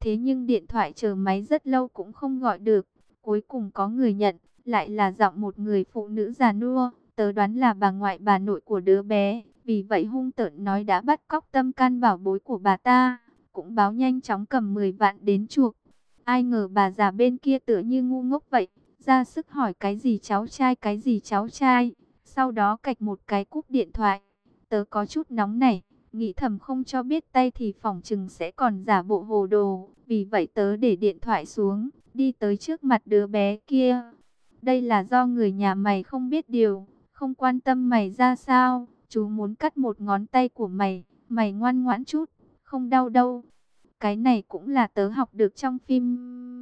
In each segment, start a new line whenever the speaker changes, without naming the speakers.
Thế nhưng điện thoại chờ máy rất lâu cũng không gọi được. Cuối cùng có người nhận, lại là giọng một người phụ nữ già nua. Tớ đoán là bà ngoại bà nội của đứa bé. Vì vậy hung tợn nói đã bắt cóc tâm can bảo bối của bà ta. Cũng báo nhanh chóng cầm 10 vạn đến chuộc. Ai ngờ bà già bên kia tựa như ngu ngốc vậy. Ra sức hỏi cái gì cháu trai, cái gì cháu trai. Sau đó cạch một cái cúp điện thoại. Tớ có chút nóng nảy, nghĩ thầm không cho biết tay thì phỏng chừng sẽ còn giả bộ hồ đồ. Vì vậy tớ để điện thoại xuống, đi tới trước mặt đứa bé kia. Đây là do người nhà mày không biết điều, không quan tâm mày ra sao. Chú muốn cắt một ngón tay của mày, mày ngoan ngoãn chút, không đau đâu. Cái này cũng là tớ học được trong phim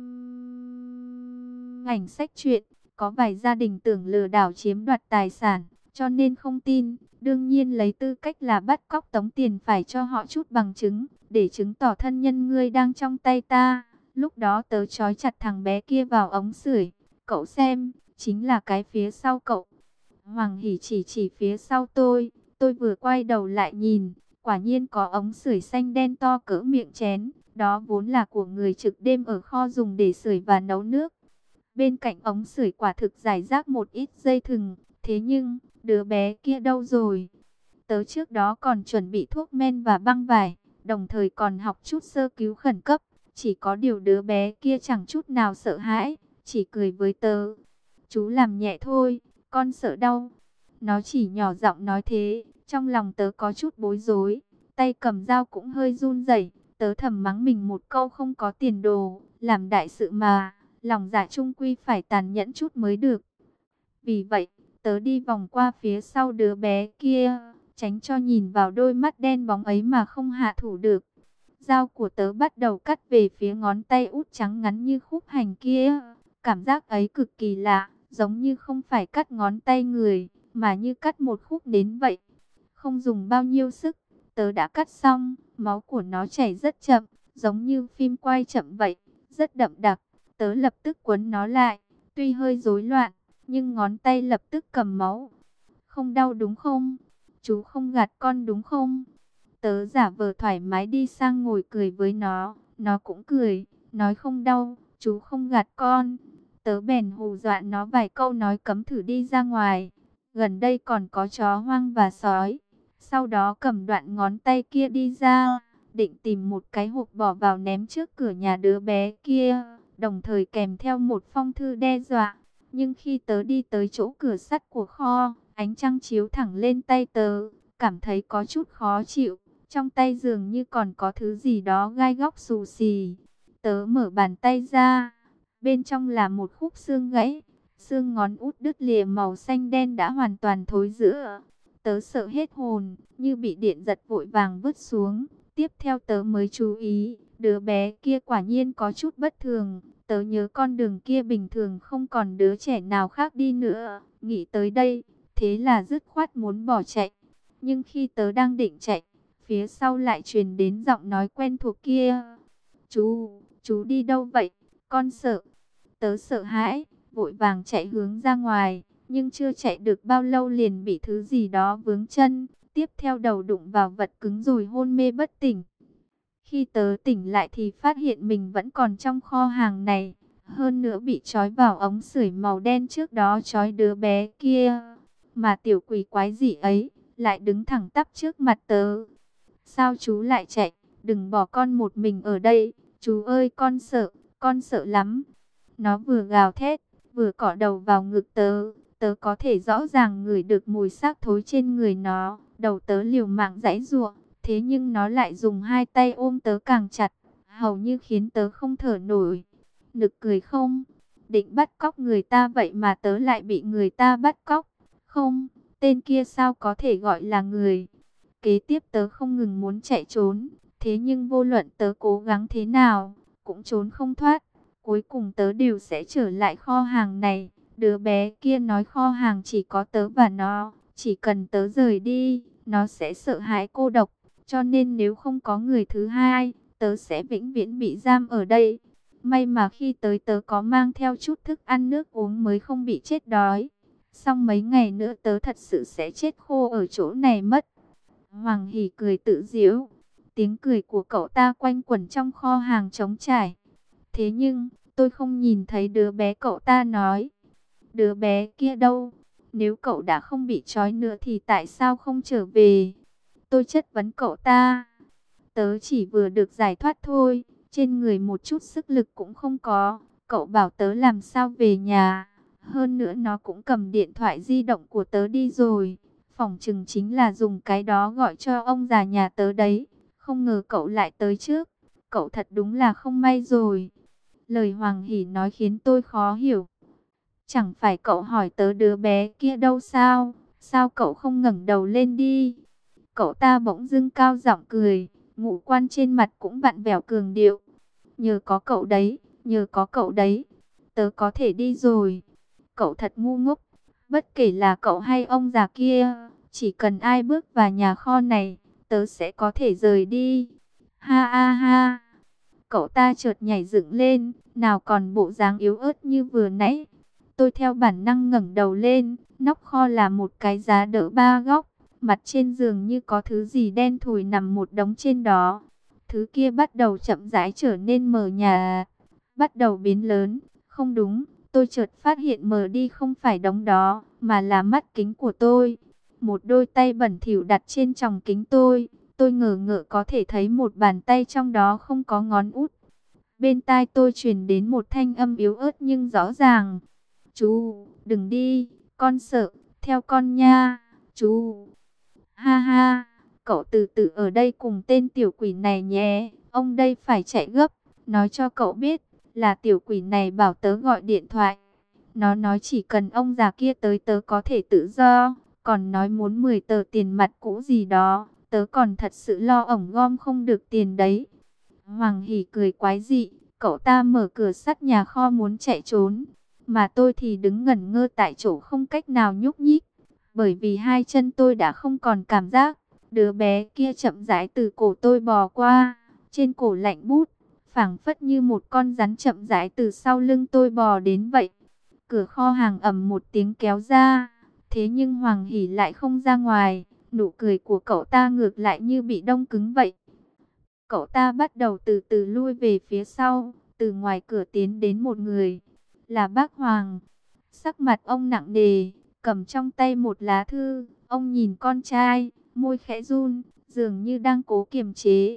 ảnh sách truyện. Có vài gia đình tưởng lừa đảo chiếm đoạt tài sản, cho nên không tin. Đương nhiên lấy tư cách là bắt cóc tống tiền phải cho họ chút bằng chứng, để chứng tỏ thân nhân ngươi đang trong tay ta. Lúc đó tớ trói chặt thằng bé kia vào ống sưởi. Cậu xem, chính là cái phía sau cậu. Hoàng Hỷ chỉ phía sau tôi vừa quay đầu lại nhìn, quả nhiên có ống sưởi xanh đen to cỡ miệng chén. Đó vốn là của người trực đêm ở kho dùng để sưởi và nấu nước. Bên cạnh ống sưởi quả thực rải rác một ít dây thừng. Thế nhưng, đứa bé kia đâu rồi? Tớ trước đó còn chuẩn bị thuốc men và băng vải, đồng thời còn học chút sơ cứu khẩn cấp. Chỉ có điều đứa bé kia chẳng chút nào sợ hãi, chỉ cười với tớ. Chú làm nhẹ thôi, con sợ đau. Nó chỉ nhỏ giọng nói thế, trong lòng tớ có chút bối rối. Tay cầm dao cũng hơi run rẩy. Tớ thầm mắng mình một câu không có tiền đồ, làm đại sự mà, lòng dạ chung quy phải tàn nhẫn chút mới được. Vì vậy, tớ đi vòng qua phía sau đứa bé kia, tránh cho nhìn vào đôi mắt đen bóng ấy mà không hạ thủ được. Dao của tớ bắt đầu cắt về phía ngón tay út trắng ngắn như khúc hành kia. Cảm giác ấy cực kỳ lạ, giống như không phải cắt ngón tay người, mà như cắt một khúc nến vậy. Không dùng bao nhiêu sức, tớ đã cắt xong, máu của nó chảy rất chậm, giống như phim quay chậm vậy, rất đậm đặc. Tớ lập tức quấn nó lại, tuy hơi rối loạn, nhưng ngón tay lập tức cầm máu. Không đau đúng không? Chú không gạt con đúng không? Tớ giả vờ thoải mái đi sang ngồi cười với nó cũng cười, nói không đau, chú không gạt con. Tớ bèn hù dọa nó vài câu nói cấm thử đi ra ngoài. Gần đây còn có chó hoang và sói. Sau đó cầm đoạn ngón tay kia đi ra, định tìm một cái hộp bỏ vào ném trước cửa nhà đứa bé kia, đồng thời kèm theo một phong thư đe dọa. Nhưng khi tớ đi tới chỗ cửa sắt của kho, ánh trăng chiếu thẳng lên tay tớ, cảm thấy có chút khó chịu. Trong tay dường như còn có thứ gì đó gai góc xù xì. Tớ mở bàn tay ra, bên trong là một khúc xương gãy. Xương ngón út đứt lìa màu xanh đen đã hoàn toàn thối rữa. Tớ sợ hết hồn, như bị điện giật vội vàng vứt xuống. Tiếp theo tớ mới chú ý, đứa bé kia quả nhiên có chút bất thường. Tớ nhớ con đường kia bình thường không còn đứa trẻ nào khác đi nữa. Nghĩ tới đây, thế là dứt khoát muốn bỏ chạy. Nhưng khi tớ đang định chạy, phía sau lại truyền đến giọng nói quen thuộc kia. Chú đi đâu vậy? Con sợ. Tớ sợ hãi, vội vàng chạy hướng ra ngoài. Nhưng chưa chạy được bao lâu liền bị thứ gì đó vướng chân. Tiếp theo đầu đụng vào vật cứng rồi hôn mê bất tỉnh. Khi tớ tỉnh lại thì phát hiện mình vẫn còn trong kho hàng này. Hơn nữa bị trói vào ống sưởi màu đen trước đó trói đứa bé kia. Mà tiểu quỷ quái gì ấy lại đứng thẳng tắp trước mặt tớ. Sao chú lại chạy? Đừng bỏ con một mình ở đây. Chú ơi con sợ lắm. Nó vừa gào thét, vừa cọ đầu vào ngực tớ. Tớ có thể rõ ràng ngửi được mùi xác thối trên người nó. Đầu tớ liều mạng giãy giụa, thế nhưng nó lại dùng hai tay ôm tớ càng chặt, hầu như khiến tớ không thở nổi. Nực cười không? Định bắt cóc người ta vậy mà tớ lại bị người ta bắt cóc. Không, tên kia sao có thể gọi là người? Kế tiếp tớ không ngừng muốn chạy trốn, thế nhưng vô luận tớ cố gắng thế nào, cũng trốn không thoát. Cuối cùng tớ đều sẽ trở lại kho hàng này. Đứa bé kia nói kho hàng chỉ có tớ và nó, chỉ cần tớ rời đi, nó sẽ sợ hãi cô độc. Cho nên nếu không có người thứ hai, tớ sẽ vĩnh viễn bị giam ở đây. May mà khi tới tớ có mang theo chút thức ăn nước uống mới không bị chết đói. Xong mấy ngày nữa tớ thật sự sẽ chết khô ở chỗ này mất. Hoàng Hỷ cười tự giễu. Tiếng cười của cậu ta quanh quẩn trong kho hàng trống trải. Thế nhưng, tôi không nhìn thấy đứa bé, cậu ta nói. Đứa bé kia đâu? Nếu cậu đã không bị trói nữa thì tại sao không trở về? Tôi chất vấn cậu ta. Tớ chỉ vừa được giải thoát thôi, trên người một chút sức lực cũng không có. Cậu bảo tớ làm sao về nhà? Hơn nữa nó cũng cầm điện thoại di động của tớ đi rồi. Phỏng chừng chính là dùng cái đó gọi cho ông già nhà tớ đấy. Không ngờ cậu lại tới trước. Cậu thật đúng là không may rồi. Lời Hoàng Hỷ nói khiến tôi khó hiểu. Chẳng phải cậu hỏi tớ đứa bé kia đâu sao? Sao cậu không ngẩng đầu lên đi? Cậu ta bỗng dưng cao giọng cười, ngũ quan trên mặt cũng vặn vẹo cường điệu. Nhờ có cậu đấy, nhờ có cậu đấy, tớ có thể đi rồi. Cậu thật ngu ngốc, bất kể là cậu hay ông già kia, chỉ cần ai bước vào nhà kho này, tớ sẽ có thể rời đi. Ha ha ha. Cậu ta chợt nhảy dựng lên, nào còn bộ dáng yếu ớt như vừa nãy. Tôi theo bản năng ngẩng đầu lên, nóc kho là một cái giá đỡ ba góc. Mặt trên giường như có thứ gì đen thùi nằm một đống trên đó. Thứ kia bắt đầu chậm rãi trở nên mờ nhạt, bắt đầu biến lớn. Không đúng, tôi chợt phát hiện mờ đi không phải đống đó, mà là mắt kính của tôi. Một đôi tay bẩn thỉu đặt trên tròng kính tôi. Tôi ngờ ngợ có thể thấy một bàn tay trong đó không có ngón út. Bên tai tôi truyền đến một thanh âm yếu ớt nhưng rõ ràng. Chú, đừng đi, con sợ, theo con nha, chú. Ha ha, cậu từ từ ở đây cùng tên tiểu quỷ này nhé, ông đây phải chạy gấp, nói cho cậu biết, là tiểu quỷ này bảo tớ gọi điện thoại. Nó nói chỉ cần ông già kia tới tớ có thể tự do, còn nói muốn 10 tờ tiền mặt cũ gì đó, tớ còn thật sự lo ổng gom không được tiền đấy. Hoàng Hỷ cười quái dị, cậu ta mở cửa sắt nhà kho muốn chạy trốn, mà tôi thì đứng ngẩn ngơ tại chỗ không cách nào nhúc nhích. Bởi vì hai chân tôi đã không còn cảm giác, đứa bé kia chậm rãi từ cổ tôi bò qua, trên cổ lạnh bút, phảng phất như một con rắn chậm rãi từ sau lưng tôi bò đến vậy. Cửa kho hàng ầm một tiếng kéo ra, thế nhưng Hoàng Hỷ lại không ra ngoài, nụ cười của cậu ta ngược lại như bị đông cứng vậy. Cậu ta bắt đầu từ từ lui về phía sau, từ ngoài cửa tiến đến một người, là bác Hoàng. Sắc mặt ông nặng nề, cầm trong tay một lá thư, ông nhìn con trai, môi khẽ run, dường như đang cố kiềm chế.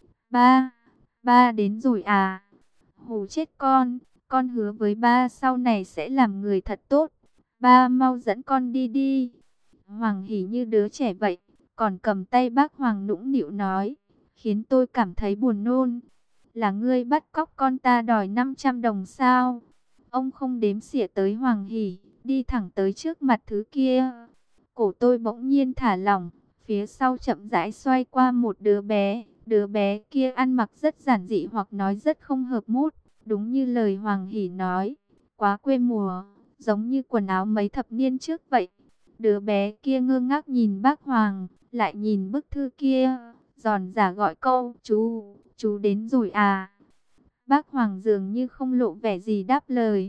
Ba, ba đến rồi à? Hù chết con hứa với ba sau này sẽ làm người thật tốt. Ba mau dẫn con đi đi. Hoàng Hỷ như đứa trẻ vậy, còn cầm tay bác Hoàng nũng nịu nói, khiến tôi cảm thấy buồn nôn. Là ngươi bắt cóc con ta đòi 500 đồng sao? Ông không đếm xỉa tới Hoàng Hỷ, đi thẳng tới trước mặt thứ kia. Cổ tôi bỗng nhiên thả lỏng, phía sau chậm rãi xoay qua một đứa bé. Đứa bé kia ăn mặc rất giản dị hoặc nói rất không hợp mốt, đúng như lời Hoàng Hỷ nói, quá quê mùa, giống như quần áo mấy thập niên trước vậy. Đứa bé kia ngơ ngác nhìn bác Hoàng, lại nhìn bức thư kia, giòn giả gọi câu, chú đến rồi à? Bác Hoàng dường như không lộ vẻ gì đáp lời.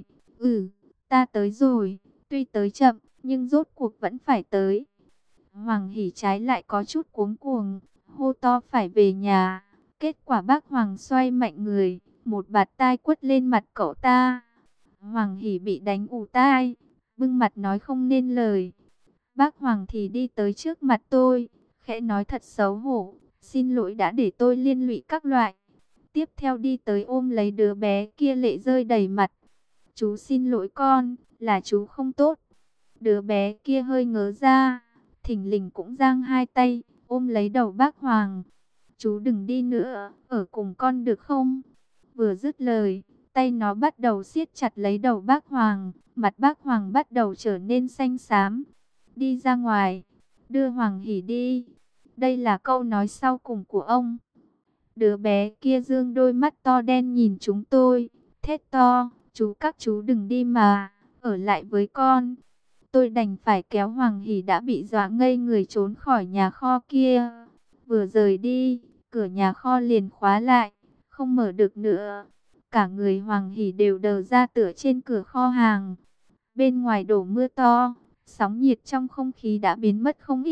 Ta tới rồi, tuy tới chậm, nhưng rốt cuộc vẫn phải tới. Hoàng Hỷ trái lại có chút cuống cuồng, hô to phải về nhà. Kết quả bác Hoàng xoay mạnh người, một bạt tai quất lên mặt cậu ta. Hoàng Hỷ bị đánh ù tai, bưng mặt nói không nên lời. Bác Hoàng thì đi tới trước mặt tôi, khẽ nói thật xấu hổ, xin lỗi đã để tôi liên lụy các loại. Tiếp theo đi tới ôm lấy đứa bé kia lệ rơi đầy mặt. Chú xin lỗi con, là chú không tốt. Đứa bé kia hơi ngớ ra, thình lình cũng giang hai tay, ôm lấy đầu bác Hoàng. Chú đừng đi nữa, ở cùng con được không? Vừa dứt lời, tay nó bắt đầu siết chặt lấy đầu bác Hoàng, mặt bác Hoàng bắt đầu trở nên xanh xám. Đi ra ngoài, đưa Hoàng Hỷ đi. Đây là câu nói sau cùng của ông. Đứa bé kia dương đôi mắt to đen nhìn chúng tôi, thét to, các chú đừng đi mà, ở lại với con. Tôi đành phải kéo Hoàng Hỷ đã bị dọa ngây người trốn khỏi nhà kho kia. Vừa rời đi, cửa nhà kho liền khóa lại, không mở được nữa. Cả người Hoàng Hỷ đều đờ ra tựa trên cửa kho hàng. Bên ngoài đổ mưa to, sóng nhiệt trong không khí đã biến mất không ít,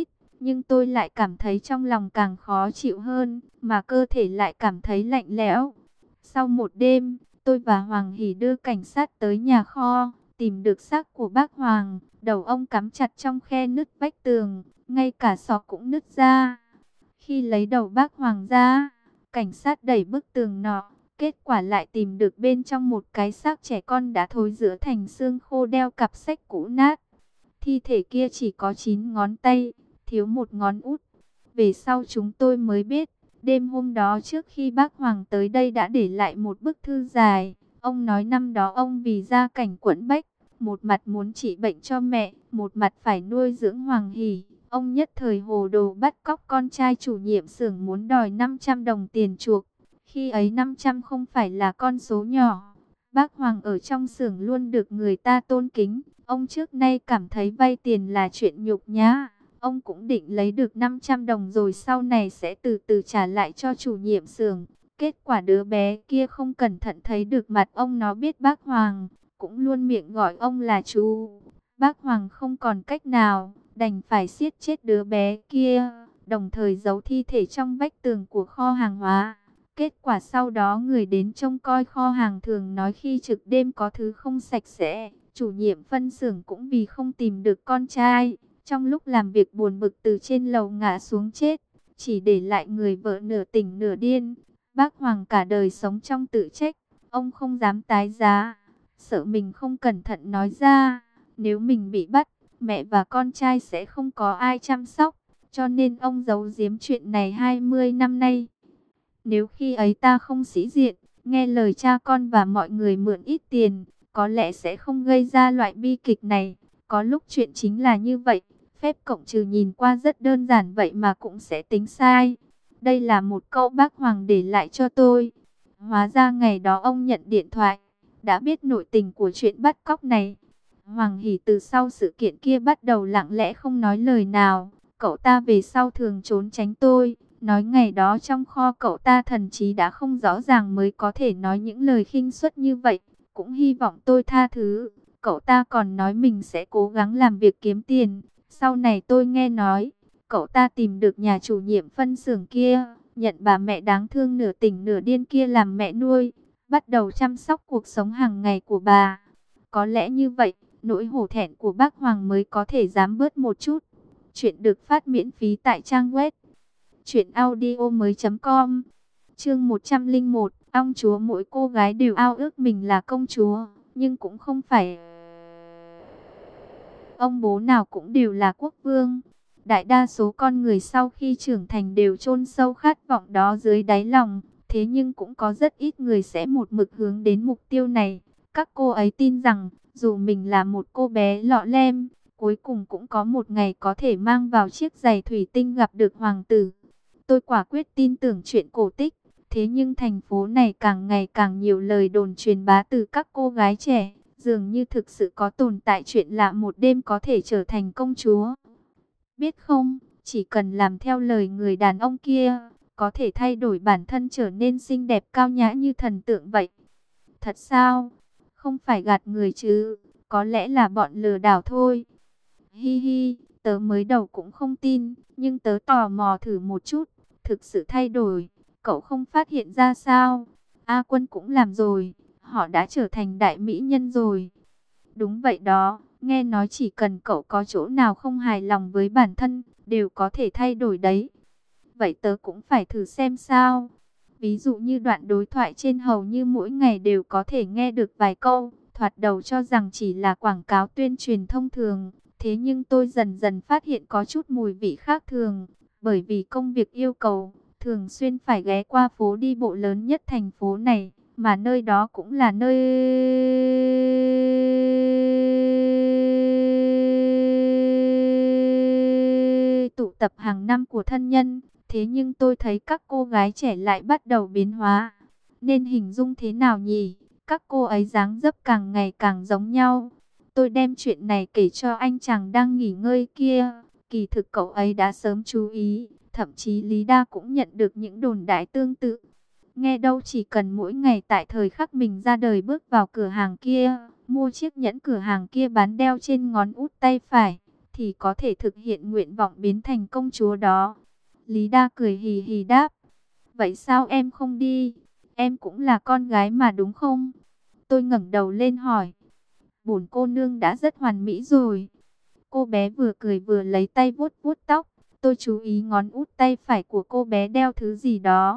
nhưng tôi lại cảm thấy trong lòng càng khó chịu hơn, mà cơ thể lại cảm thấy lạnh lẽo. Sau một đêm, tôi và Hoàng Hỷ đưa cảnh sát tới nhà kho, tìm được xác của bác Hoàng, đầu ông cắm chặt trong khe nứt vách tường, ngay cả xọ cũng nứt ra. Khi lấy đầu bác Hoàng ra, cảnh sát đẩy bức tường nọ, kết quả lại tìm được bên trong một cái xác trẻ con đã thối rữa thành xương khô đeo cặp sách cũ nát. Thi thể kia chỉ có 9 ngón tay, thiếu một ngón út. Về sau chúng tôi mới biết, đêm hôm đó trước khi bác Hoàng tới đây đã để lại một bức thư dài. Ông nói năm đó ông vì gia cảnh quẫn bách, một mặt muốn trị bệnh cho mẹ, một mặt phải nuôi dưỡng Hoàng Hỷ. Ông nhất thời hồ đồ bắt cóc con trai chủ nhiệm xưởng muốn đòi 500 đồng tiền chuộc. Khi ấy 500 không phải là con số nhỏ. Bác Hoàng ở trong xưởng luôn được người ta tôn kính. Ông trước nay cảm thấy vay tiền là chuyện nhục nhã. Ông cũng định lấy được 500 đồng rồi sau này sẽ từ từ trả lại cho chủ nhiệm xưởng. Kết quả đứa bé kia không cẩn thận thấy được mặt ông, nó biết bác Hoàng, cũng luôn miệng gọi ông là chú. Bác Hoàng không còn cách nào, đành phải siết chết đứa bé kia, đồng thời giấu thi thể trong vách tường của kho hàng hóa. Kết quả sau đó người đến trông coi kho hàng thường nói khi trực đêm có thứ không sạch sẽ. Chủ nhiệm phân xưởng cũng vì không tìm được con trai, trong lúc làm việc buồn bực từ trên lầu ngã xuống chết, chỉ để lại người vợ nửa tỉnh nửa điên. Bác Hoàng cả đời sống trong tự trách, ông không dám tái giá, sợ mình không cẩn thận nói ra, nếu mình bị bắt, mẹ và con trai sẽ không có ai chăm sóc, cho nên ông giấu giếm chuyện này 20 năm nay. Nếu khi ấy ta không sĩ diện, nghe lời cha con và mọi người mượn ít tiền, có lẽ sẽ không gây ra loại bi kịch này. Có lúc chuyện chính là như vậy, phép cộng trừ nhìn qua rất đơn giản vậy mà cũng sẽ tính sai. Đây là một câu bác Hoàng để lại cho tôi. Hóa ra ngày đó ông nhận điện thoại, đã biết nội tình của chuyện bắt cóc này. Hoàng Hỷ từ sau sự kiện kia bắt đầu lặng lẽ không nói lời nào. Cậu ta về sau thường trốn tránh tôi, nói ngày đó trong kho cậu ta thần trí đã không rõ ràng mới có thể nói những lời khinh suất như vậy. Cũng hy vọng tôi tha thứ. Cậu ta còn nói mình sẽ cố gắng làm việc kiếm tiền. Sau này tôi nghe nói, cậu ta tìm được nhà chủ nhiệm phân xưởng kia, nhận bà mẹ đáng thương nửa tỉnh nửa điên kia làm mẹ nuôi, bắt đầu chăm sóc cuộc sống hàng ngày của bà. Có lẽ như vậy, nỗi hổ thẹn của bác Hoàng mới có thể dám bớt một chút. Chuyện được phát miễn phí tại trang web truyệnaudiomoi.com. Chương 101, ông chúa. Mỗi cô gái đều ao ước mình là công chúa, nhưng cũng không phải ông bố nào cũng đều là quốc vương. Đại đa số con người sau khi trưởng thành đều chôn sâu khát vọng đó dưới đáy lòng, thế nhưng cũng có rất ít người sẽ một mực hướng đến mục tiêu này. Các cô ấy tin rằng, dù mình là một cô bé lọ lem, cuối cùng cũng có một ngày có thể mang vào chiếc giày thủy tinh gặp được hoàng tử. Tôi quả quyết tin tưởng chuyện cổ tích, thế nhưng thành phố này càng ngày càng nhiều lời đồn truyền bá từ các cô gái trẻ, dường như thực sự có tồn tại chuyện lạ một đêm có thể trở thành công chúa. Biết không, chỉ cần làm theo lời người đàn ông kia, có thể thay đổi bản thân trở nên xinh đẹp cao nhã như thần tượng vậy. Thật sao? Không phải gạt người chứ, có lẽ là bọn lừa đảo thôi. Hi hi, tớ mới đầu cũng không tin, nhưng tớ tò mò thử một chút, thực sự thay đổi, cậu không phát hiện ra sao? A Quân cũng làm rồi, họ đã trở thành đại mỹ nhân rồi. Đúng vậy đó, nghe nói chỉ cần cậu có chỗ nào không hài lòng với bản thân, đều có thể thay đổi đấy. Vậy tớ cũng phải thử xem sao. Ví dụ như đoạn đối thoại trên hầu như mỗi ngày đều có thể nghe được vài câu, thoạt đầu cho rằng chỉ là quảng cáo tuyên truyền thông thường. Thế nhưng tôi dần dần phát hiện có chút mùi vị khác thường, bởi vì công việc yêu cầu, thường xuyên phải ghé qua phố đi bộ lớn nhất thành phố này, mà nơi đó cũng là nơi tụ tập hàng năm của thân nhân. Thế nhưng tôi thấy các cô gái trẻ lại bắt đầu biến hóa. Nên hình dung thế nào nhỉ? Các cô ấy dáng dấp càng ngày càng giống nhau. Tôi đem chuyện này kể cho anh chàng đang nghỉ ngơi kia. Kỳ thực cậu ấy đã sớm chú ý. Thậm chí Lý Đa cũng nhận được những đồn đại tương tự. Nghe đâu chỉ cần mỗi ngày tại thời khắc mình ra đời bước vào cửa hàng kia, mua chiếc nhẫn cửa hàng kia bán đeo trên ngón út tay phải, thì có thể thực hiện nguyện vọng biến thành công chúa đó. Lý Đa cười hì hì đáp, vậy sao em không đi? Em cũng là con gái mà đúng không? Tôi ngẩng đầu lên hỏi, bổn cô nương đã rất hoàn mỹ rồi. Cô bé vừa cười vừa lấy tay vuốt vuốt tóc. Tôi chú ý ngón út tay phải của cô bé đeo thứ gì đó.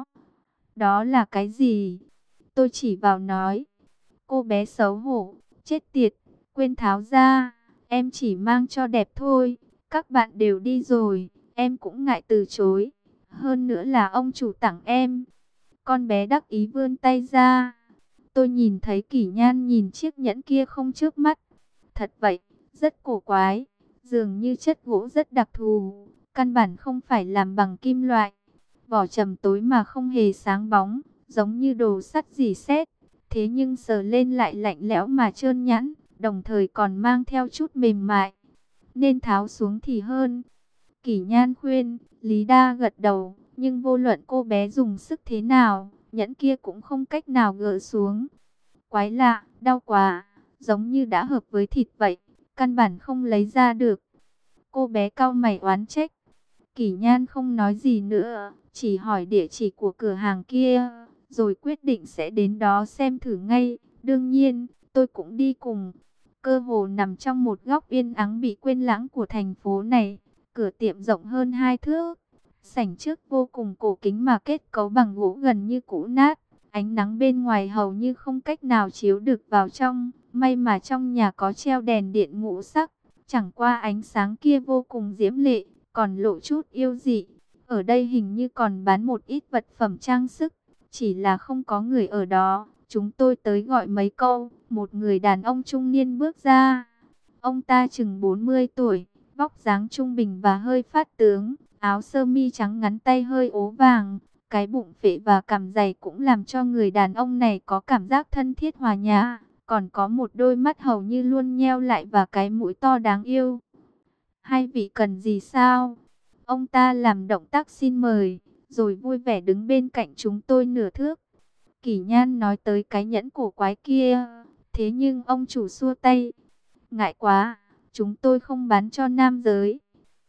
Đó là cái gì? Tôi chỉ vào nói. Cô bé xấu hổ, chết tiệt, quên tháo ra. Em chỉ mang cho đẹp thôi. Các bạn đều đi rồi, em cũng ngại từ chối. Hơn nữa là ông chủ tặng em. Con bé đắc ý vươn tay ra. Tôi nhìn thấy Kỷ Nhan nhìn chiếc nhẫn kia không chớp mắt. Thật vậy, rất cổ quái. Dường như chất gỗ rất đặc thù, căn bản không phải làm bằng kim loại. Vỏ trầm tối mà không hề sáng bóng, giống như đồ sắt rỉ sét. Thế nhưng sờ lên lại lạnh lẽo mà trơn nhẵn, đồng thời còn mang theo chút mềm mại. Nên tháo xuống thì hơn. Kỷ Nhan khuyên, Lý Đa gật đầu, nhưng vô luận cô bé dùng sức thế nào, nhẫn kia cũng không cách nào gỡ xuống. Quái lạ, đau quá, giống như đã hợp với thịt vậy, căn bản không lấy ra được. Cô bé cau mày oán trách. Kỷ Nhan không nói gì nữa, chỉ hỏi địa chỉ của cửa hàng kia, rồi quyết định sẽ đến đó xem thử ngay. Đương nhiên, tôi cũng đi cùng. Cơ hồ nằm trong một góc yên ắng bị quên lãng của thành phố này. Cửa tiệm rộng hơn 2 thước. Sảnh trước vô cùng cổ kính mà kết cấu bằng gỗ gần như cũ nát. Ánh nắng bên ngoài hầu như không cách nào chiếu được vào trong. May mà trong nhà có treo đèn điện ngũ sắc. Chẳng qua ánh sáng kia vô cùng diễm lệ, còn lộ chút yêu dị. Ở đây hình như còn bán một ít vật phẩm trang sức. Chỉ là không có người ở đó. Chúng tôi tới gọi mấy câu. Một người đàn ông trung niên bước ra. Ông ta chừng 40 tuổi. Vóc dáng trung bình và hơi phát tướng. Áo sơ mi trắng ngắn tay hơi ố vàng. Cái bụng phệ và cằm dày cũng làm cho người đàn ông này có cảm giác thân thiết hòa nhã. Còn có một đôi mắt hầu như luôn nheo lại và cái mũi to đáng yêu. Hai vị cần gì sao? Ông ta làm động tác xin mời, rồi vui vẻ đứng bên cạnh chúng tôi nửa thước. Kỷ Nhan nói tới cái nhẫn cổ quái kia. Thế nhưng ông chủ xua tay. Ngại quá, chúng tôi không bán cho nam giới.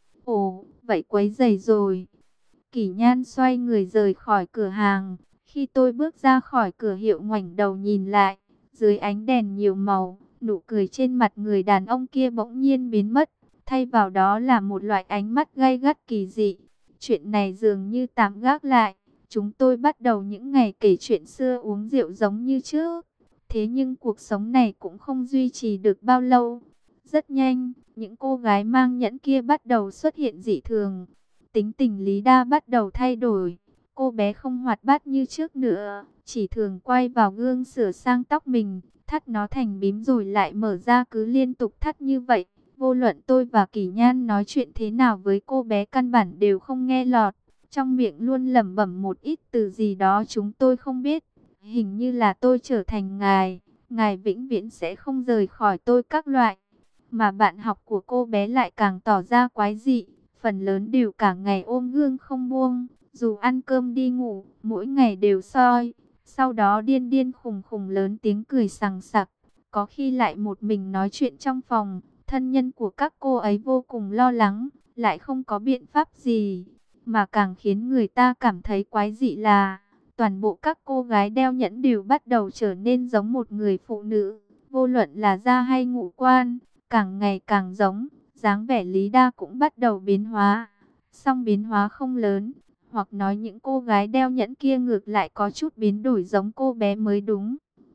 Ồ, vậy quấy rầy rồi. Kỷ Nhan xoay người rời khỏi cửa hàng. Khi tôi bước ra khỏi cửa hiệu ngoảnh đầu nhìn lại, dưới ánh đèn nhiều màu, nụ cười trên mặt người đàn ông kia bỗng nhiên biến mất. Thay vào đó là một loại ánh mắt gay gắt kỳ dị. Chuyện này dường như tạm gác lại. Chúng tôi bắt đầu những ngày kể chuyện xưa uống rượu giống như trước. Thế nhưng cuộc sống này cũng không duy trì được bao lâu. Rất nhanh, những cô gái mang nhẫn kia bắt đầu xuất hiện dị thường. Tính tình Lý Đa bắt đầu thay đổi. Cô bé không hoạt bát như trước nữa, chỉ thường quay vào gương sửa sang tóc mình, thắt nó thành bím rồi lại mở ra, cứ liên tục thắt như vậy. Vô luận tôi và Kỷ Nhan nói chuyện thế nào với cô bé căn bản đều không nghe lọt. Trong miệng luôn lẩm bẩm một ít từ gì đó chúng tôi không biết. Hình như là tôi trở thành ngài vĩnh viễn sẽ không rời khỏi tôi các loại. Mà bạn học của cô bé lại càng tỏ ra quái dị. Phần lớn đều cả ngày ôm gương không buông. Dù ăn cơm đi ngủ, mỗi ngày đều soi. Sau đó điên điên khùng khùng lớn tiếng cười sằng sặc. Có khi lại một mình nói chuyện trong phòng. Thân nhân của các cô ấy vô cùng lo lắng, lại không có biện pháp gì. Mà càng khiến người ta cảm thấy quái dị là toàn bộ các cô gái đeo nhẫn đều bắt đầu trở nên giống một người phụ nữ. Vô luận là da hay ngũ quan, càng ngày càng giống. Dáng vẻ Lý Đa cũng bắt đầu biến hóa. Song biến hóa không lớn, hoặc nói những cô gái đeo nhẫn kia ngược lại có chút biến đổi giống cô bé mới đúng.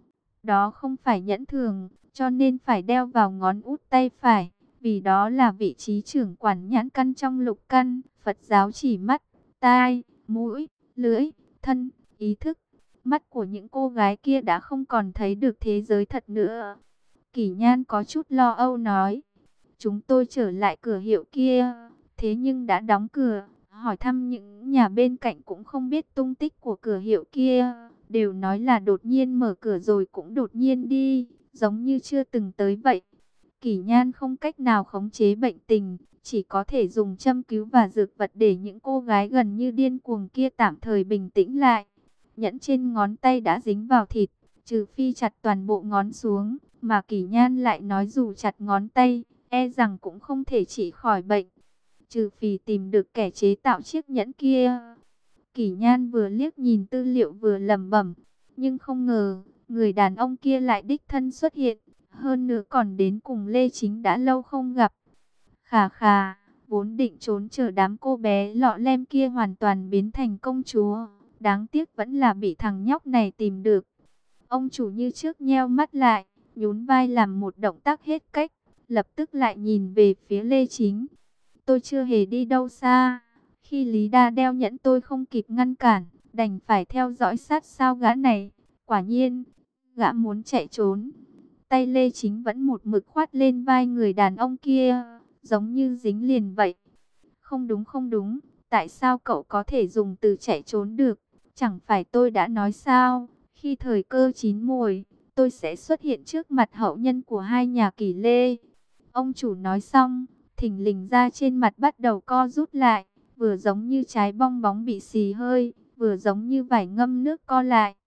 Đó không phải nhẫn thường, cho nên phải đeo vào ngón út tay phải, vì đó là vị trí trưởng quản nhãn căn trong lục căn. Phật giáo chỉ mắt, tai, mũi, lưỡi, thân, ý thức. Mắt của những cô gái kia đã không còn thấy được thế giới thật nữa. Kỷ Nhan có chút lo âu nói. Chúng tôi trở lại cửa hiệu kia, thế nhưng đã đóng cửa. Hỏi thăm những nhà bên cạnh cũng không biết tung tích của cửa hiệu kia. Đều nói là đột nhiên mở cửa rồi cũng đột nhiên đi, giống như chưa từng tới vậy. Kỷ Nhan không cách nào khống chế bệnh tình, chỉ có thể dùng châm cứu và dược vật để những cô gái gần như điên cuồng kia tạm thời bình tĩnh lại. Nhẫn trên ngón tay đã dính vào thịt, trừ phi chặt toàn bộ ngón xuống, mà Kỷ Nhan lại nói dù chặt ngón tay, e rằng cũng không thể trị khỏi bệnh, trừ phi tìm được kẻ chế tạo chiếc nhẫn kia. Kỷ Nhan vừa liếc nhìn tư liệu vừa lẩm bẩm, nhưng không ngờ, người đàn ông kia lại đích thân xuất hiện, hơn nữa còn đến cùng Lê Chính đã lâu không gặp. Khà khà, vốn định trốn chờ đám cô bé lọ lem kia hoàn toàn biến thành công chúa, đáng tiếc vẫn là bị thằng nhóc này tìm được. Ông chủ như trước nheo mắt lại, nhún vai làm một động tác hết cách, lập tức lại nhìn về phía Lê Chính. Tôi chưa hề đi đâu xa. Khi Lý Đa đeo nhẫn tôi không kịp ngăn cản, đành phải theo dõi sát sao gã này. Quả nhiên, gã muốn chạy trốn. Tay Lê Chính vẫn một mực khoát lên vai người đàn ông kia, giống như dính liền vậy. Không đúng không đúng, tại sao cậu có thể dùng từ chạy trốn được? Chẳng phải tôi đã nói sao, khi thời cơ chín muồi, tôi sẽ xuất hiện trước mặt hậu nhân của hai nhà Kỷ Lê. Ông chủ nói xong, thình lình da trên mặt bắt đầu co rút lại, vừa giống như trái bong bóng bị xì hơi, vừa giống như vải ngâm nước co lại.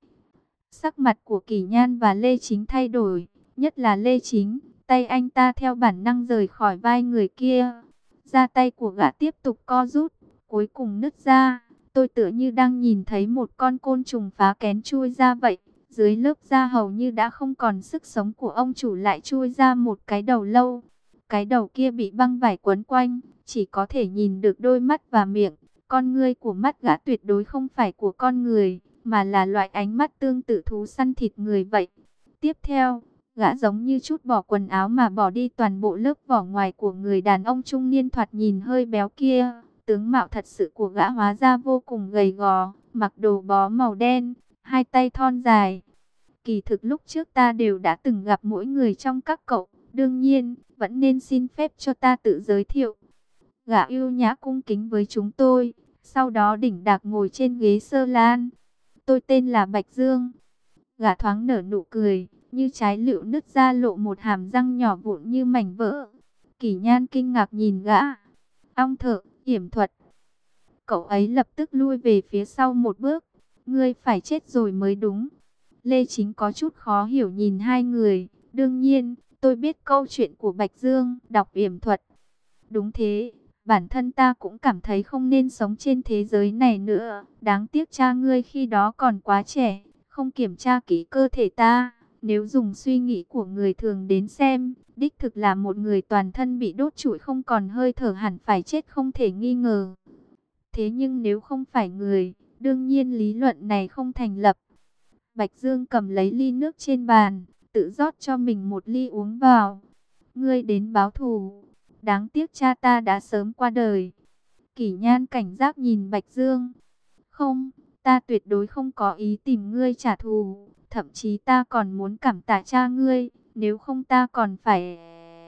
Sắc mặt của Kỷ Nhan và Lê Chính thay đổi, nhất là Lê Chính, tay anh ta theo bản năng rời khỏi vai người kia. Da tay của gã tiếp tục co rút, cuối cùng nứt ra. Tôi tựa như đang nhìn thấy một con côn trùng phá kén chui ra vậy. Dưới lớp da hầu như đã không còn sức sống của ông chủ lại chui ra một cái đầu lâu. Cái đầu kia bị băng vải quấn quanh, chỉ có thể nhìn được đôi mắt và miệng. Con ngươi của mắt gã tuyệt đối không phải của con người, mà là loại ánh mắt tương tự thú săn thịt người vậy. Tiếp theo, gã giống như trút bỏ quần áo mà bỏ đi toàn bộ lớp vỏ ngoài của người đàn ông trung niên thoạt nhìn hơi béo kia. Tướng mạo thật sự của gã hóa ra vô cùng gầy gò, mặc đồ bó màu đen, hai tay thon dài. Kỳ thực lúc trước ta đều đã từng gặp mỗi người trong các cậu, đương nhiên, vẫn nên xin phép cho ta tự giới thiệu. Gã yêu nhã cung kính với chúng tôi, sau đó đỉnh đạc ngồi trên ghế sơ lan. Tôi tên là Bạch Dương. Gã thoáng nở nụ cười, như trái lựu nứt ra lộ một hàm răng nhỏ vụn như mảnh vỡ. Kỷ Nhan kinh ngạc nhìn gã. Ong thợ, yểm thuật. Cậu ấy lập tức lui về phía sau một bước. Ngươi phải chết rồi mới đúng. Lê Chính có chút khó hiểu nhìn hai người. Đương nhiên, tôi biết câu chuyện của Bạch Dương, đọc yểm thuật. Đúng thế, bản thân ta cũng cảm thấy không nên sống trên thế giới này nữa. Đáng tiếc cha ngươi khi đó còn quá trẻ, không kiểm tra kỹ cơ thể ta. Nếu dùng suy nghĩ của người thường đến xem, đích thực là một người toàn thân bị đốt trụi không còn hơi thở, hẳn phải chết không thể nghi ngờ. Thế nhưng nếu không phải người, đương nhiên lý luận này không thành lập. Bạch Dương cầm lấy ly nước trên bàn, tự rót cho mình một ly uống vào. Ngươi đến báo thù, đáng tiếc cha ta đã sớm qua đời. Kỷ Nhan cảnh giác nhìn Bạch Dương. Không, ta tuyệt đối không có ý tìm ngươi trả thù. Thậm chí ta còn muốn cảm tạ cha ngươi, nếu không ta còn phải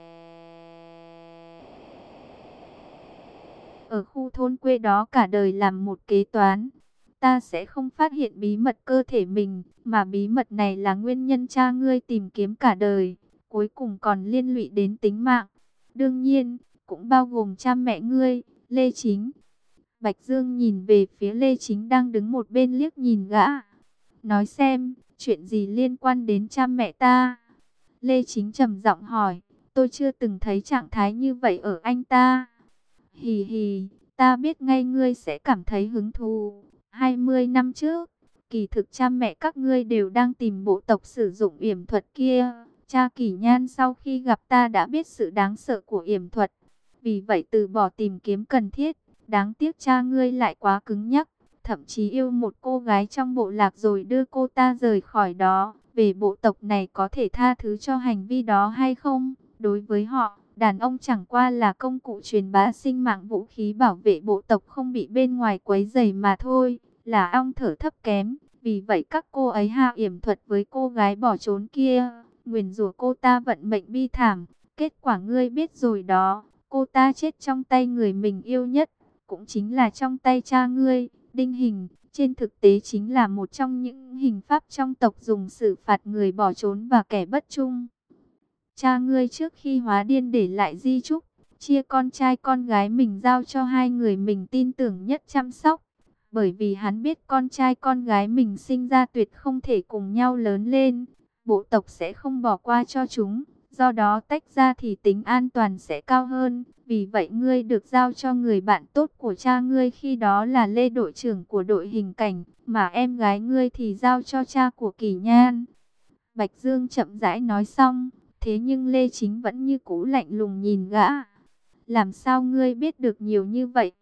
ở khu thôn quê đó cả đời làm một kế toán. Ta sẽ không phát hiện bí mật cơ thể mình, mà bí mật này là nguyên nhân cha ngươi tìm kiếm cả đời, cuối cùng còn liên lụy đến tính mạng. Đương nhiên, cũng bao gồm cha mẹ ngươi, Lê Chính. Bạch Dương nhìn về phía Lê Chính đang đứng một bên liếc nhìn gã. Nói xem, chuyện gì liên quan đến cha mẹ ta? Lê Chính trầm giọng hỏi, tôi chưa từng thấy trạng thái như vậy ở anh ta. Hì hì, ta biết ngay ngươi sẽ cảm thấy hứng thú. 20 năm trước, kỳ thực cha mẹ các ngươi đều đang tìm bộ tộc sử dụng yểm thuật kia. Cha Kỷ Nhan sau khi gặp ta đã biết sự đáng sợ của yểm thuật, vì vậy từ bỏ tìm kiếm cần thiết. Đáng tiếc cha ngươi lại quá cứng nhắc, thậm chí yêu một cô gái trong bộ lạc rồi đưa cô ta rời khỏi đó. Về bộ tộc này có thể tha thứ cho hành vi đó hay không? Đối với họ, đàn ông chẳng qua là công cụ truyền bá sinh mạng, vũ khí bảo vệ bộ tộc không bị bên ngoài quấy rầy mà thôi, là ong thở thấp kém. Vì vậy các cô ấy hạ yểm thuật với cô gái bỏ trốn kia, nguyền rủa cô ta vận mệnh bi thảm. Kết quả ngươi biết rồi đó, cô ta chết trong tay người mình yêu nhất, cũng chính là trong tay cha ngươi, Đinh Hình. Trên thực tế chính là một trong những hình pháp trong tộc dùng xử phạt người bỏ trốn và kẻ bất trung. Cha ngươi trước khi hóa điên để lại di chúc, chia con trai con gái mình giao cho hai người mình tin tưởng nhất chăm sóc. Bởi vì hắn biết con trai con gái mình sinh ra tuyệt không thể cùng nhau lớn lên, bộ tộc sẽ không bỏ qua cho chúng. Do đó tách ra thì tính an toàn sẽ cao hơn. Vì vậy ngươi được giao cho người bạn tốt của cha ngươi khi đó là Lê đội trưởng của đội hình cảnh, mà em gái ngươi thì giao cho cha của Kỳ Nhan. Bạch Dương chậm rãi nói xong, thế nhưng Lê Chính vẫn như cũ lạnh lùng nhìn gã. Làm sao ngươi biết được nhiều như vậy?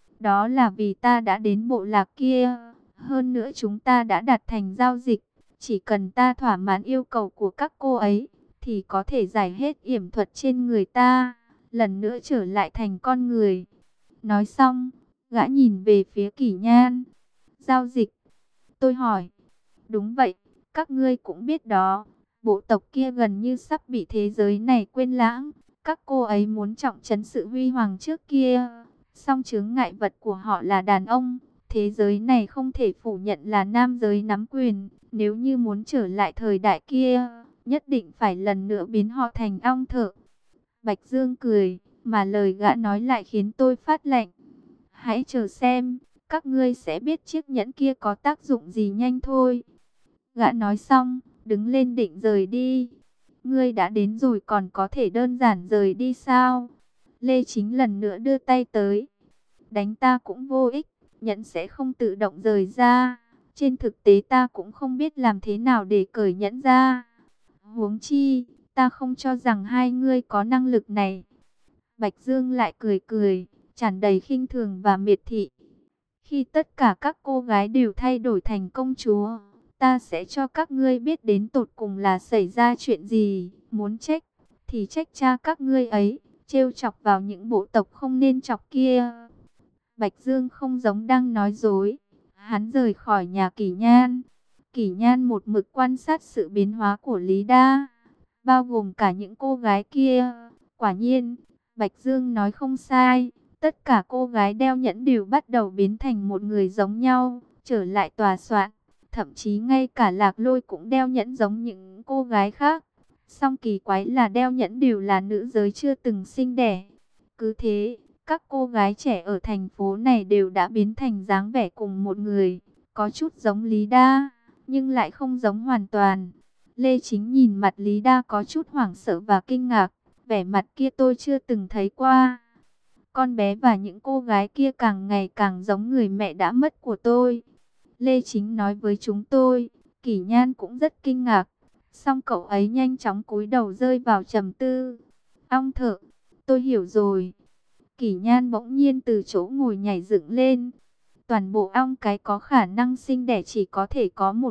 Đó là vì ta đã đến bộ lạc kia. Hơn nữa chúng ta đã đạt thành giao dịch. Chỉ cần ta thỏa mãn yêu cầu của các cô ấy, thì có thể giải hết yểm thuật trên người ta, lần nữa trở lại thành con người. Nói xong, gã nhìn về phía Kỷ Nhan. Giao dịch? Tôi hỏi. Đúng vậy, các ngươi cũng biết đó. Bộ tộc kia gần như sắp bị thế giới này quên lãng. Các cô ấy muốn trọng trấn sự huy hoàng trước kia. Song chướng ngại vật của họ là đàn ông. Thế giới này không thể phủ nhận là nam giới nắm quyền. Nếu như muốn trở lại thời đại kia, nhất định phải lần nữa biến họ thành ong thợ. Bạch Dương cười, mà lời gã nói lại khiến tôi phát lạnh. Hãy chờ xem, các ngươi sẽ biết chiếc nhẫn kia có tác dụng gì nhanh thôi. Gã nói xong, đứng lên định rời đi. Ngươi đã đến rồi còn có thể đơn giản rời đi sao? Lê Chính lần nữa đưa tay tới. Đánh ta cũng vô ích, nhẫn sẽ không tự động rời ra. Trên thực tế ta cũng không biết làm thế nào để cởi nhẫn ra. Huống chi, ta không cho rằng hai ngươi có năng lực này. Bạch Dương lại cười cười, tràn đầy khinh thường và miệt thị. Khi tất cả các cô gái đều thay đổi thành công chúa, ta sẽ cho các ngươi biết đến tột cùng là xảy ra chuyện gì. Muốn trách, thì trách cha các ngươi ấy, trêu chọc vào những bộ tộc không nên chọc kia. Bạch Dương không giống đang nói dối. Hắn rời khỏi nhà Kỷ Nhan. Kỷ Nhan một mực quan sát sự biến hóa của Lý Đa, bao gồm cả những cô gái kia. Quả nhiên, Bạch Dương nói không sai. Tất cả cô gái đeo nhẫn đều bắt đầu biến thành một người giống nhau, trở lại tòa soạn. Thậm chí ngay cả Lạc Lôi cũng đeo nhẫn giống những cô gái khác. Song kỳ quái là đeo nhẫn đều là nữ giới chưa từng sinh đẻ. Cứ thế, các cô gái trẻ ở thành phố này đều đã biến thành dáng vẻ cùng một người. Có chút giống Lý Đa, nhưng lại không giống hoàn toàn. Lê Chính nhìn mặt Lý Đa có chút hoảng sợ và kinh ngạc. Vẻ mặt kia tôi chưa từng thấy qua. Con bé và những cô gái kia càng ngày càng giống người mẹ đã mất của tôi. Lê Chính nói với chúng tôi. Kỷ Nhan cũng rất kinh ngạc. Song cậu ấy nhanh chóng cúi đầu rơi vào trầm tư. Ong thợ, tôi hiểu rồi. Kỷ Nhan bỗng nhiên từ chỗ ngồi nhảy dựng lên. Toàn bộ ong cái có khả năng sinh đẻ chỉ có thể có một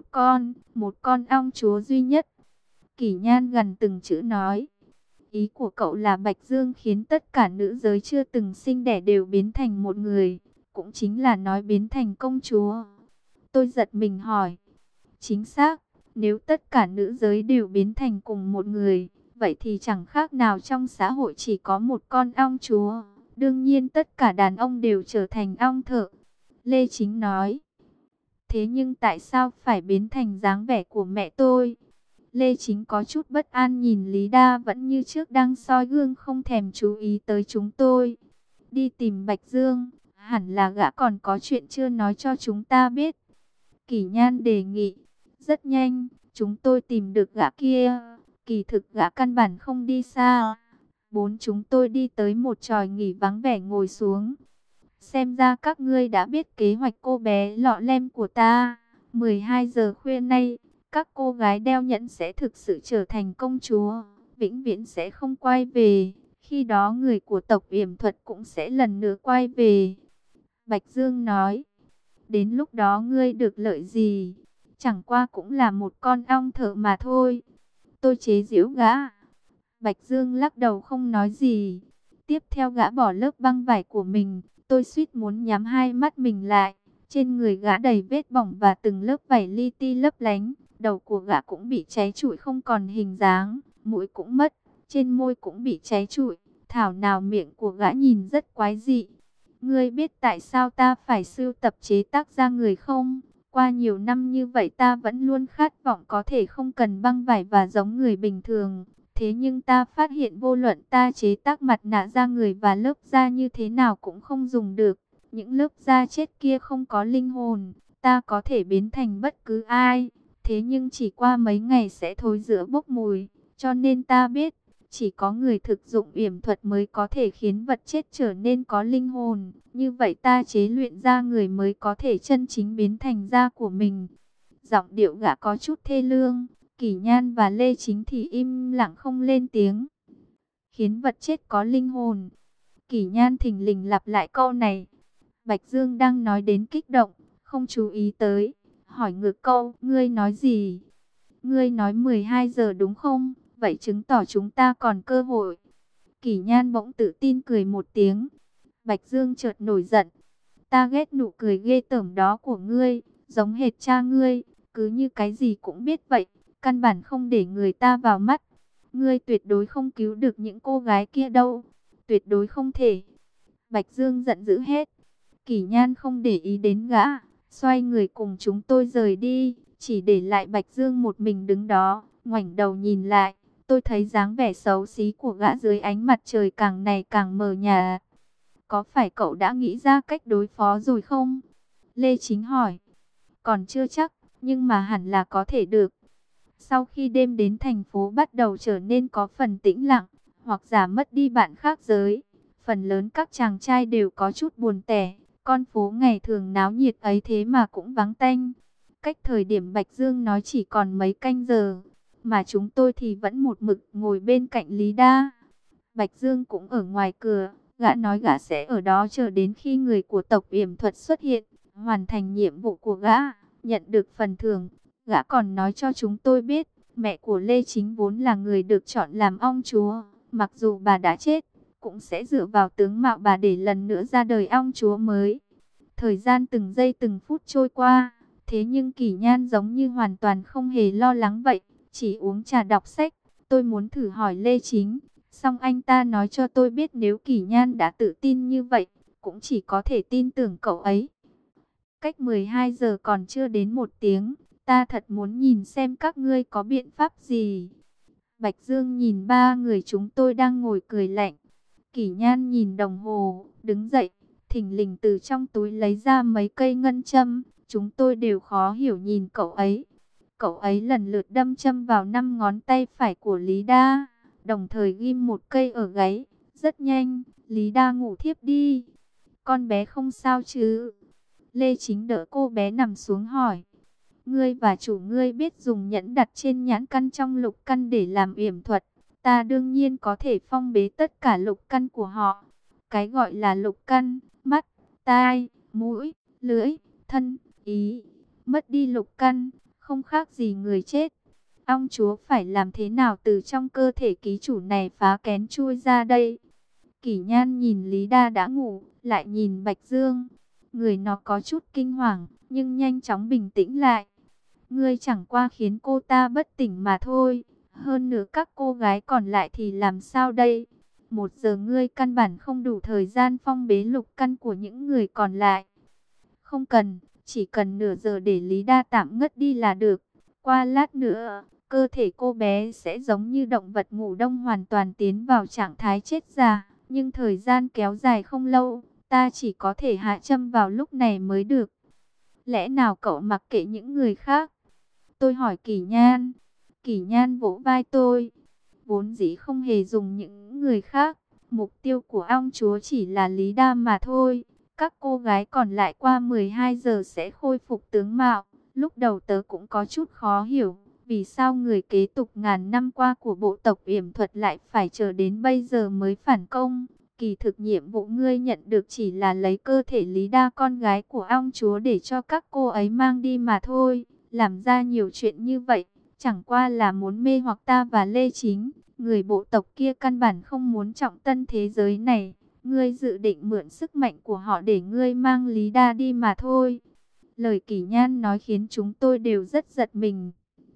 con ong chúa duy nhất. Kỷ Nhan gần từng chữ nói. Ý của cậu là Bạch Dương khiến tất cả nữ giới chưa từng sinh đẻ đều biến thành một người, cũng chính là nói biến thành công chúa. Tôi giật mình hỏi. Chính xác, nếu tất cả nữ giới đều biến thành cùng một người, vậy thì chẳng khác nào trong xã hội chỉ có một con ong chúa. Đương nhiên tất cả đàn ông đều trở thành ong thợ. Lê Chính nói. Thế nhưng tại sao phải biến thành dáng vẻ của mẹ tôi? Lê Chính có chút bất an nhìn Lý Đa vẫn như trước đang soi gương không thèm chú ý tới chúng tôi. Đi tìm Bạch Dương, hẳn là gã còn có chuyện chưa nói cho chúng ta biết. Kỷ Nhan đề nghị. Rất nhanh, chúng tôi tìm được gã kia. Kỳ thực gã căn bản không đi xa. Chúng tôi đi tới một chòi nghỉ vắng vẻ ngồi xuống. Xem ra các ngươi đã biết kế hoạch cô bé lọ lem của ta. 12 giờ khuya nay, các cô gái đeo nhẫn sẽ thực sự trở thành công chúa, vĩnh viễn sẽ không quay về. Khi đó người của tộc Yểm Thuật cũng sẽ lần nữa quay về. Bạch Dương nói, đến lúc đó ngươi được lợi gì? Chẳng qua cũng là một con ong thợ mà thôi. Tôi chế giễu gã. Bạch Dương lắc đầu không nói gì. Tiếp theo gã bỏ lớp băng vải của mình. Tôi suýt muốn nhắm hai mắt mình lại. Trên người gã đầy vết bỏng và từng lớp vảy li ti lấp lánh. Đầu của gã cũng bị cháy trụi không còn hình dáng. Mũi cũng mất. Trên môi cũng bị cháy trụi. Thảo nào miệng của gã nhìn rất quái dị. Ngươi biết tại sao ta phải sưu tập chế tác ra người không? Qua nhiều năm như vậy ta vẫn luôn khát vọng có thể không cần băng vải và giống người bình thường. Thế nhưng ta phát hiện vô luận ta chế tác mặt nạ da người và lớp da như thế nào cũng không dùng được. Những lớp da chết kia không có linh hồn. Ta có thể biến thành bất cứ ai. Thế nhưng chỉ qua mấy ngày sẽ thối rữa bốc mùi. Cho nên ta biết, Chỉ có người thực dụng yểm thuật mới có thể khiến vật chết trở nên có linh hồn. Như vậy ta chế luyện ra người mới có thể chân chính biến thành da của mình. Giọng điệu gã có chút thê lương. Kỷ Nhan và Lê Chính thì im lặng không lên tiếng. Khiến vật chết có linh hồn. Kỷ Nhan thình lình lặp lại câu này. Bạch Dương đang nói đến kích động, không chú ý tới. Hỏi ngược câu, ngươi nói gì? Ngươi nói 12 giờ đúng không? Vậy chứng tỏ chúng ta còn cơ hội. Kỷ Nhan bỗng tự tin cười một tiếng. Bạch Dương chợt nổi giận. Ta ghét nụ cười ghê tởm đó của ngươi, giống hệt cha ngươi, cứ như cái gì cũng biết vậy, căn bản không để người ta vào mắt. Ngươi tuyệt đối không cứu được những cô gái kia đâu, tuyệt đối không thể. Bạch Dương giận dữ hết. Kỷ Nhan không để ý đến gã, xoay người cùng chúng tôi rời đi, chỉ để lại Bạch Dương một mình đứng đó, ngoảnh đầu nhìn lại. Tôi thấy dáng vẻ xấu xí của gã dưới ánh mặt trời càng ngày càng mờ nhạt. Có phải cậu đã nghĩ ra cách đối phó rồi không? Lê Chính hỏi. Còn chưa chắc, nhưng mà hẳn là có thể được. Sau khi đêm đến thành phố bắt đầu trở nên có phần tĩnh lặng, hoặc giả mất đi bạn khác giới, phần lớn các chàng trai đều có chút buồn tẻ. Con phố ngày thường náo nhiệt ấy thế mà cũng vắng tanh. Cách thời điểm Bạch Dương nói chỉ còn mấy canh giờ, mà chúng tôi thì vẫn một mực ngồi bên cạnh Lý Đa. Bạch Dương cũng ở ngoài cửa, gã nói gã sẽ ở đó chờ đến khi người của tộc yểm thuật xuất hiện, hoàn thành nhiệm vụ của gã, nhận được phần thưởng. Gã còn nói cho chúng tôi biết, mẹ của Lê Chính vốn là người được chọn làm ong chúa, mặc dù bà đã chết, cũng sẽ dựa vào tướng mạo bà để lần nữa ra đời ong chúa mới. Thời gian từng giây từng phút trôi qua, thế nhưng Kỷ Nhan giống như hoàn toàn không hề lo lắng vậy, chỉ uống trà đọc sách. Tôi muốn thử hỏi Lê Chính, song anh ta nói cho tôi biết nếu Kỷ Nhan đã tự tin như vậy, cũng chỉ có thể tin tưởng cậu ấy. Cách 12 giờ còn chưa đến 1 tiếng, ta thật muốn nhìn xem các ngươi có biện pháp gì. Bạch Dương nhìn ba người chúng tôi đang ngồi cười lạnh. Kỷ Nhan nhìn đồng hồ, đứng dậy, thình lình từ trong túi lấy ra mấy cây ngân châm. Chúng tôi đều khó hiểu nhìn cậu ấy. Cậu ấy lần lượt đâm châm vào 5 ngón tay phải của Lý Đa, đồng thời ghim một cây ở gáy. Rất nhanh, Lý Đa ngủ thiếp đi. Con bé không sao chứ? Lê Chính đỡ cô bé nằm xuống hỏi. Ngươi và chủ ngươi biết dùng nhẫn đặt trên nhãn căn trong lục căn để làm yểm thuật. Ta đương nhiên có thể phong bế tất cả lục căn của họ. Cái gọi là lục căn, mắt, tai, mũi, lưỡi, thân, ý. Mất đi lục căn, không khác gì người chết. Ong chúa phải làm thế nào từ trong cơ thể ký chủ này phá kén chui ra đây? Kỷ Nhan nhìn Lý Đa đã ngủ, lại nhìn Bạch Dương. Người nó có chút kinh hoàng, nhưng nhanh chóng bình tĩnh lại. Ngươi chẳng qua khiến cô ta bất tỉnh mà thôi. Hơn nữa các cô gái còn lại thì làm sao đây? 1 giờ ngươi căn bản không đủ thời gian phong bế lục căn của những người còn lại. Không cần, chỉ cần nửa giờ để Lý Đa tạm ngất đi là được. Qua lát nữa, cơ thể cô bé sẽ giống như động vật ngủ đông hoàn toàn tiến vào trạng thái chết già. Nhưng thời gian kéo dài không lâu, ta chỉ có thể hạ châm vào lúc này mới được. Lẽ nào cậu mặc kệ những người khác? Tôi hỏi Kỷ Nhan. Kỷ Nhan vỗ vai tôi. Vốn dĩ không hề dùng những người khác. Mục tiêu của ong chúa chỉ là Lý Đa mà thôi. Các cô gái còn lại qua 12 giờ sẽ khôi phục tướng mạo. Lúc đầu tớ cũng có chút khó hiểu. Vì sao người kế tục ngàn năm qua của bộ tộc yểm thuật lại phải chờ đến bây giờ mới phản công? Kỳ thực nhiệm vụ ngươi nhận được chỉ là lấy cơ thể Lý Đa con gái của ong chúa để cho các cô ấy mang đi mà thôi. Làm ra nhiều chuyện như vậy, chẳng qua là muốn mê hoặc ta và Lê Chính. Người bộ tộc kia căn bản không muốn trọng tân thế giới này. Ngươi dự định mượn sức mạnh của họ để ngươi mang Lý Đa đi mà thôi. Lời Kỷ Nhan nói khiến chúng tôi đều rất giật mình.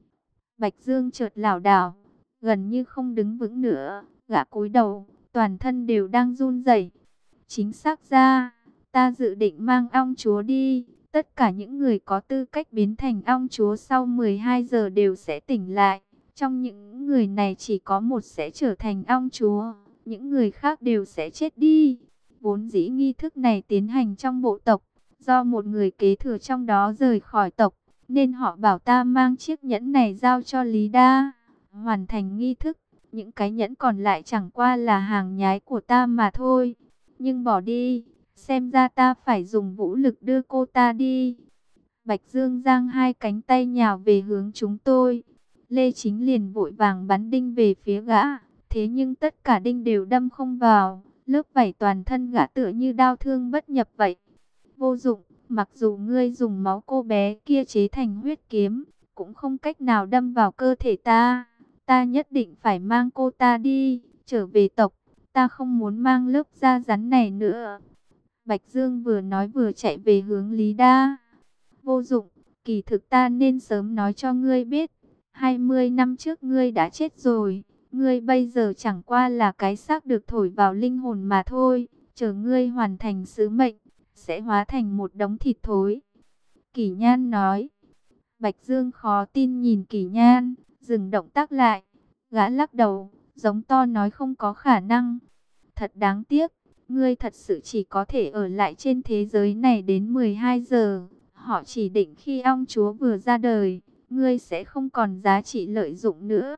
Bạch Dương chợt lảo đảo, gần như không đứng vững nữa, gã cúi đầu, toàn thân đều đang run rẩy. Chính xác ra, ta dự định mang ong chúa đi. Tất cả những người có tư cách biến thành ong chúa sau 12 giờ đều sẽ tỉnh lại. Trong những người này chỉ có một sẽ trở thành ong chúa, những người khác đều sẽ chết đi. Vốn dĩ nghi thức này tiến hành trong bộ tộc, do một người kế thừa trong đó rời khỏi tộc, nên họ bảo ta mang chiếc nhẫn này giao cho Lý Đa, hoàn thành nghi thức. Những cái nhẫn còn lại chẳng qua là hàng nhái của ta mà thôi. Nhưng bỏ đi, xem ra ta phải dùng vũ lực đưa cô ta đi. Bạch Dương giang hai cánh tay nhào về hướng chúng tôi. Lê Chính liền vội vàng bắn đinh về phía gã. Thế nhưng tất cả đinh đều đâm không vào. Lớp vảy toàn thân gã tựa như đao thương bất nhập vậy. Vô dụng, mặc dù ngươi dùng máu cô bé kia chế thành huyết kiếm, cũng không cách nào đâm vào cơ thể ta. Ta nhất định phải mang cô ta đi, trở về tộc. Ta không muốn mang lớp da rắn này nữa. Bạch Dương vừa nói vừa chạy về hướng Lý Đa. Vô dụng, kỳ thực ta nên sớm nói cho ngươi biết. 20 năm trước ngươi đã chết rồi. Ngươi bây giờ chẳng qua là cái xác được thổi vào linh hồn mà thôi. Chờ ngươi hoàn thành sứ mệnh, sẽ hóa thành một đống thịt thối. Kỷ Nhan nói. Bạch Dương khó tin nhìn Kỷ Nhan, dừng động tác lại. Gã lắc đầu, giống to nói không có khả năng. Thật đáng tiếc, ngươi thật sự chỉ có thể ở lại trên thế giới này đến 12 giờ. Họ chỉ định khi ong chúa vừa ra đời, ngươi sẽ không còn giá trị lợi dụng nữa.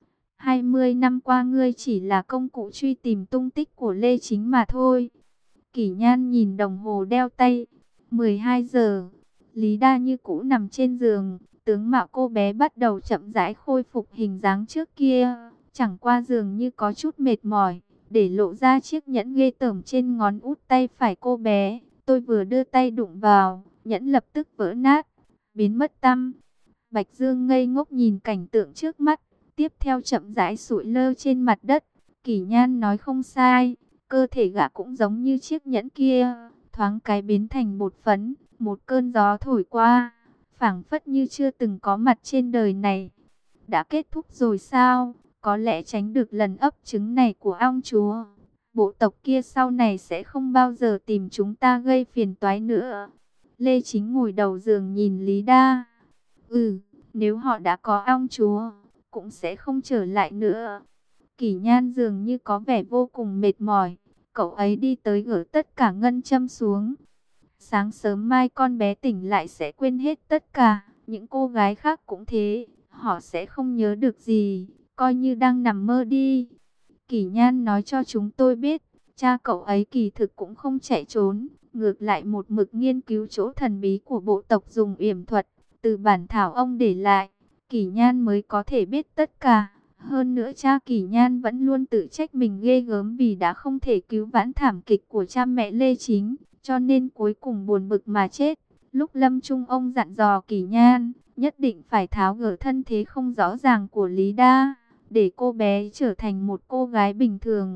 20 năm qua ngươi chỉ là công cụ truy tìm tung tích của Lê Chính mà thôi. Kỷ Nhan nhìn đồng hồ đeo tay. 12 giờ. Lý Đa như cũ nằm trên giường. Tướng mạo cô bé bắt đầu chậm rãi khôi phục hình dáng trước kia. Chẳng qua giường như có chút mệt mỏi. Để lộ ra chiếc nhẫn ghê tởm trên ngón út tay phải cô bé. Tôi vừa đưa tay đụng vào, nhẫn lập tức vỡ nát, biến mất tăm. Bạch Dương ngây ngốc nhìn cảnh tượng trước mắt. Tiếp theo chậm rãi sụi lơ trên mặt đất. Kỷ Nhan nói không sai. Cơ thể gã cũng giống như chiếc nhẫn kia, thoáng cái biến thành bột phấn. Một cơn gió thổi qua, phảng phất như chưa từng có mặt trên đời này. Đã kết thúc rồi sao? Có lẽ tránh được lần ấp trứng này của ong chúa, bộ tộc kia sau này sẽ không bao giờ tìm chúng ta gây phiền toái nữa. Lê Chính ngồi đầu giường nhìn Lý Đa. Nếu họ đã có ong chúa, cũng sẽ không trở lại nữa. Kỷ Nhan dường như có vẻ vô cùng mệt mỏi. Cậu ấy đi tới gỡ tất cả ngân châm xuống. Sáng sớm mai con bé tỉnh lại sẽ quên hết tất cả. Những cô gái khác cũng thế. Họ sẽ không nhớ được gì, coi như đang nằm mơ đi. Kỷ Nhan nói cho chúng tôi biết, cha cậu ấy kỳ thực cũng không chạy trốn. Ngược lại một mực nghiên cứu chỗ thần bí của bộ tộc dùng yểm thuật. Từ bản thảo ông để lại, Kỷ Nhan mới có thể biết tất cả. Hơn nữa cha Kỷ Nhan vẫn luôn tự trách mình ghê gớm vì đã không thể cứu vãn thảm kịch của cha mẹ Lê Chính, cho nên cuối cùng buồn bực mà chết. Lúc lâm chung ông dặn dò Kỷ Nhan, nhất định phải tháo gỡ thân thế không rõ ràng của Lý Đa, để cô bé trở thành một cô gái bình thường.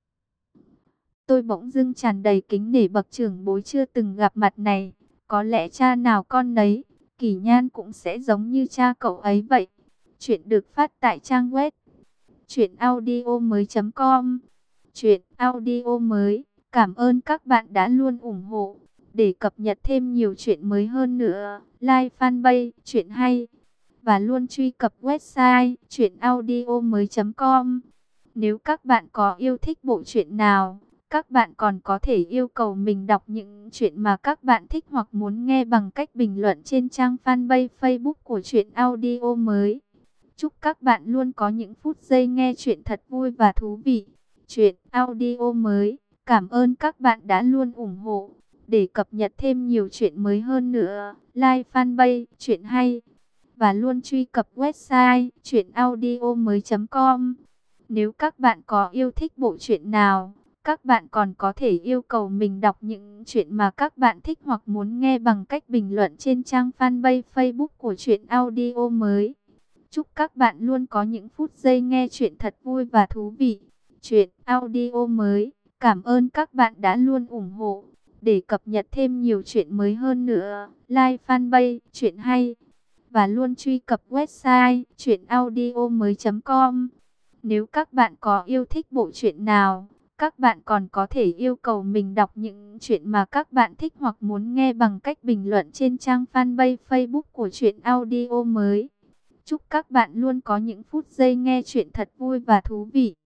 Tôi bỗng dưng tràn đầy kính nể bậc trưởng bối chưa từng gặp mặt này. Có lẽ cha nào con nấy, Kỷ Nhan cũng sẽ giống như cha cậu ấy vậy. Chuyện được phát tại trang web truyệnaudiomoi.com. Truyện audio mới. Cảm ơn các bạn đã luôn ủng hộ. Để cập nhật thêm nhiều chuyện mới hơn nữa, like fanpage Truyện Hay và luôn truy cập website truyệnaudiomoi.com. Nếu các bạn có yêu thích bộ truyện nào, các bạn còn có thể yêu cầu mình đọc những chuyện mà các bạn thích hoặc muốn nghe bằng cách bình luận trên trang fanpage Facebook của Truyện Audio Mới. Chúc các bạn luôn có những phút giây nghe chuyện thật vui và thú vị. Truyện Audio Mới. Cảm ơn các bạn đã luôn ủng hộ. Để cập nhật thêm nhiều chuyện mới hơn nữa, like fanpage Truyện Hay và luôn truy cập website truyệnaudiomoi.com. Nếu các bạn có yêu thích bộ truyện nào, các bạn còn có thể yêu cầu mình đọc những chuyện mà các bạn thích hoặc muốn nghe bằng cách bình luận trên trang fanpage Facebook của Truyện Audio Mới. Chúc các bạn luôn có những phút giây nghe chuyện thật vui và thú vị. Truyện Audio Mới. Cảm ơn các bạn đã luôn ủng hộ. Để cập nhật thêm nhiều chuyện mới hơn nữa, like fanpage Truyện Hay và luôn truy cập website truyệnaudiomoi.com. Nếu các bạn có yêu thích bộ truyện nào, các bạn còn có thể yêu cầu mình đọc những chuyện mà các bạn thích hoặc muốn nghe bằng cách bình luận trên trang fanpage Facebook của Truyện Audio Mới. Chúc các bạn luôn có những phút giây nghe chuyện thật vui và thú vị.